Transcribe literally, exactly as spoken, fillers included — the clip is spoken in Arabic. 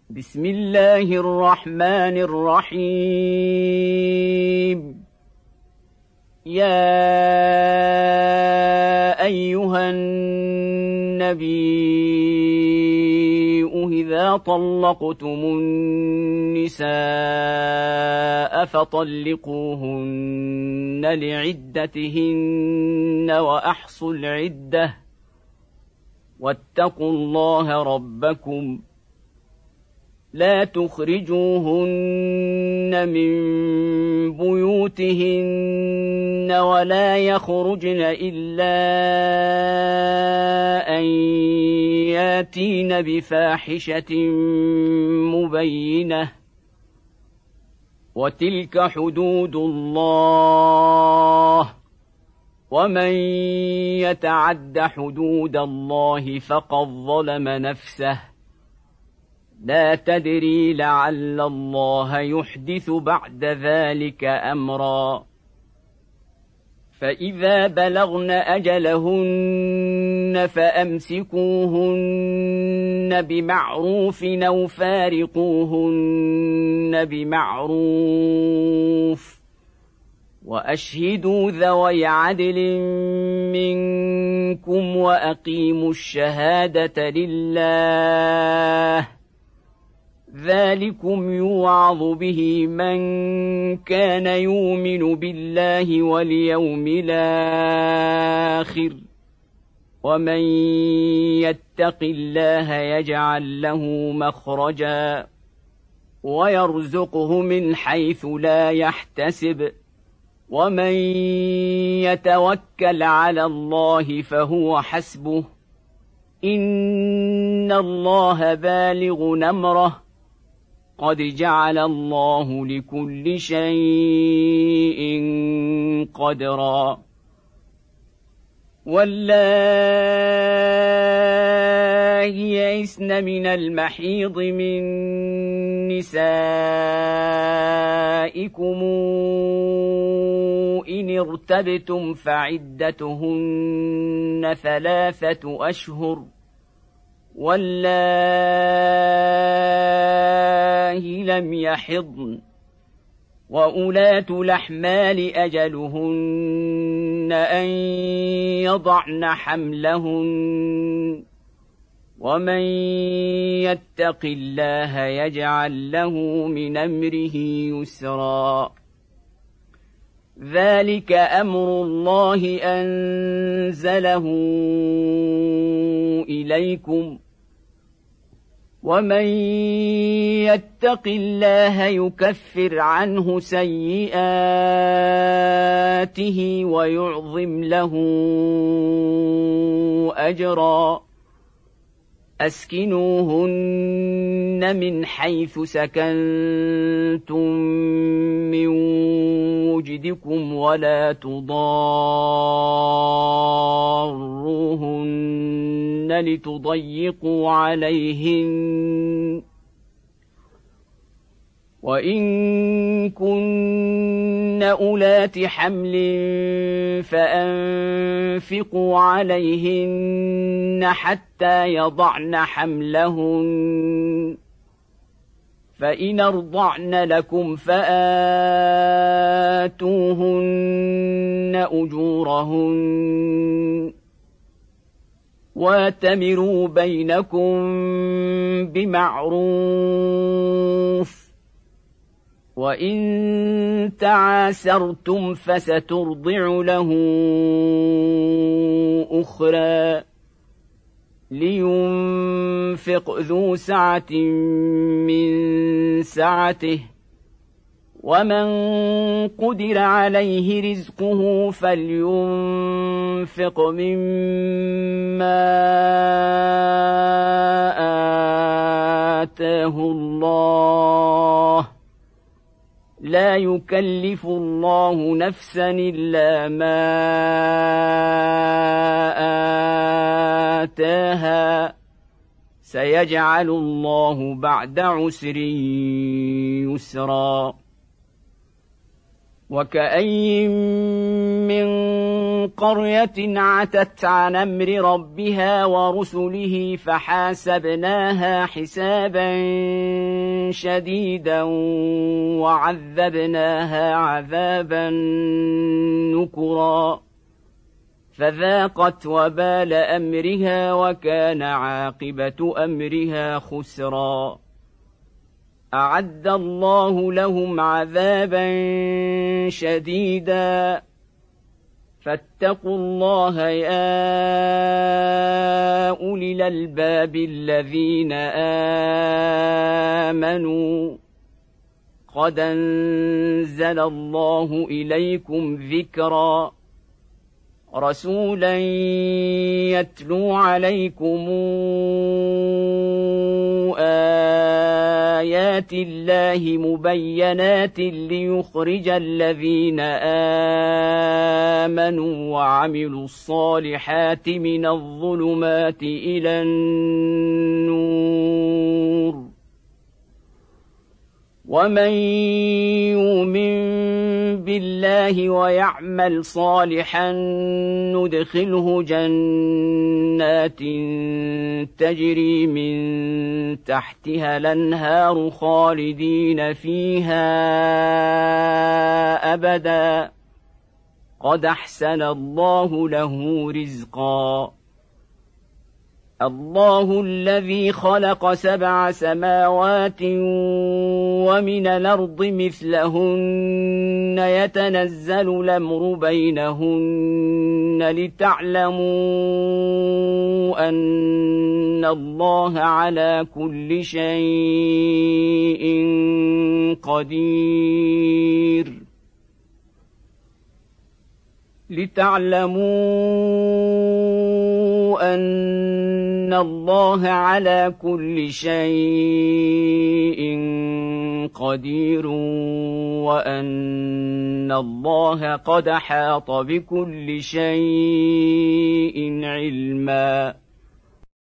بسم الله الرحمن الرحيم يا أيها النبي إذا طلقتم النساء فطلقوهن لعدتهن وأحصوا العدة واتقوا الله ربكم لا تخرجوهن من بيوتهن ولا يخرجن إلا أن ياتين بفاحشة مبينة وتلك حدود الله ومن يتعد حدود الله فقد ظلم نفسه لا تدري لعل الله يحدث بعد ذلك أمرا فإذا بلغن أجلهن فأمسكوهن بمعروف أو فارقوهن بمعروف وأشهدوا ذوي عدل منكم وأقيموا الشهادة لله ذلكم يوعظ به من كان يؤمن بالله واليوم الآخر ومن يتق الله يجعل له مخرجا ويرزقه من حيث لا يحتسب ومن يتوكل على الله فهو حسبه إن الله بالغ أمره قد جعل الله لكل شيء قدرا واللائي يئسن من المحيض من نسائكم إن ارتبتم فعدتهن ثلاثة أشهر واللائي لم يحضن وأولات الأحمال أجلهن أن يضعن حملهن ومن يتق الله يجعل له من أمره يسرا ذلك أمر الله أنزله إليكم ومن يتق الله يكفر عنه سيئاته ويعظم له أجرا أسكنوهن من حيث سكنتم من وجدكم ولا تضاروهن لتضيقوا عليهن وإن كن أولات حمل فأنفقوا عليهن حتى يضعن حملهن فإن أرضعن لكم فآتوهن أجورهن واتمروا بينكم بمعروف وإن تعاسرتم فسترضع له أخرى لينفق ذو سعة من سعته ومن قدر عليه رزقه فلينفق مما آتاه الله لا يكلف الله نفسا إلا ما آتاها سيجعل الله بعد عسر يسرا وكأي من قرية عتت عن أمر ربها ورسله فحاسبناها حسابا شديدا وعذبناها عذابا نكرا فذاقت وبال أمرها وكان عاقبة أمرها خسرا أعد الله لهم عذابا شديدا فاتقوا الله يا أولي الألباب الذين آمنوا قد أنزل الله إليكم ذكرا رسولا يتلو عليكم آيات الله مبينات ليخرج الذين آمنوا وعملوا الصالحات من الظلمات إلى النور ومن يؤمن بالله ويعمل صالحا ندخله جنات تجري من تحتها الأنهار خالدين فيها أبدا قد أحسن الله له رزقا الله الذي خلق سبع سماوات ومن الأرض مثلهن يتنزل الأمر بينهن لتعلموا أن الله على كل شيء قدير لتعلموا أن الله على كل شيء قدير وأن الله قد أحاط بكل شيء علما.